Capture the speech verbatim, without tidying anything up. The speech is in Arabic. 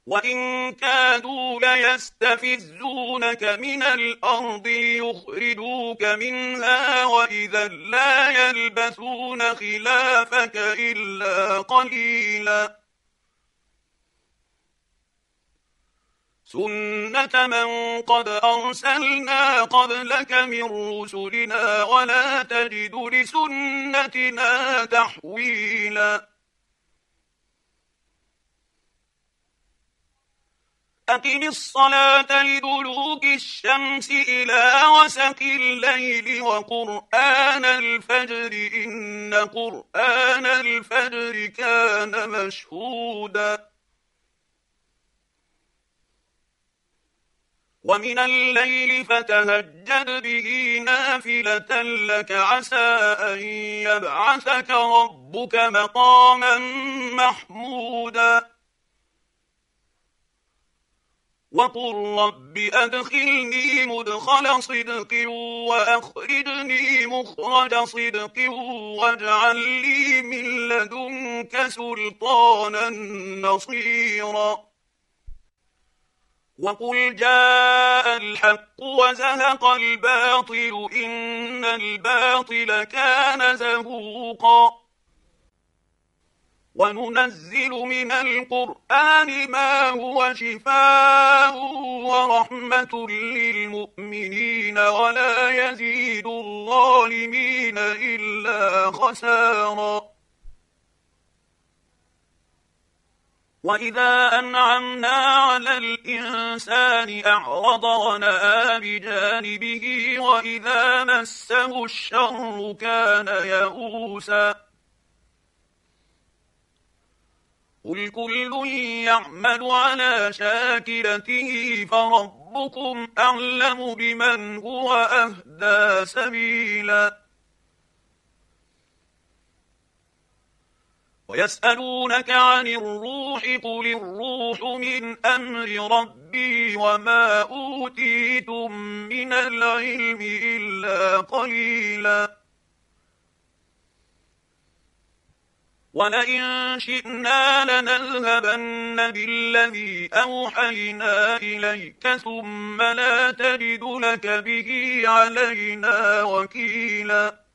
وإن كادوا ليستفزونك من الأرض ليخرجوك منها وإذا لا يلبثون خلافك إلا قليلا سنة من قد أرسلنا قبلك من رسلنا ولا تجد لسنتنا تحويلا أقم الصلاة لدلوك الشمس إلى غسق الليل وقرآن الفجر إن قرآن الفجر كان مشهودا ومن الليل فتهجد به نافلة لك عسى أن يبعثك ربك مقاما محمودا وقل رب أدخلني مدخل صدق وأخرجني مخرج صدق واجعل لي من لدنك سلطانا نصيرا وقل جاء الحق وزهق الباطل إن الباطل كان زهوقا وننزل من القرآن ما هو شفاء ورحمة للمؤمنين ولا يزيد الظالمين إلا خسارا وإذا أنعمنا على الإنسان أعرض ونأى بجانبه وإذا مسه الشر كان يئوسا قل كل يعمل على شاكلته فربكم أعلم بمن هو أهدى سبيلا ويسألونك عن الروح قل الروح من أمر ربي وما أوتيتم من العلم إلا قليلا ولئن شئنا لنذهبن بالذي أوحينا إليك ثم لا تجد لك به علينا وكيلا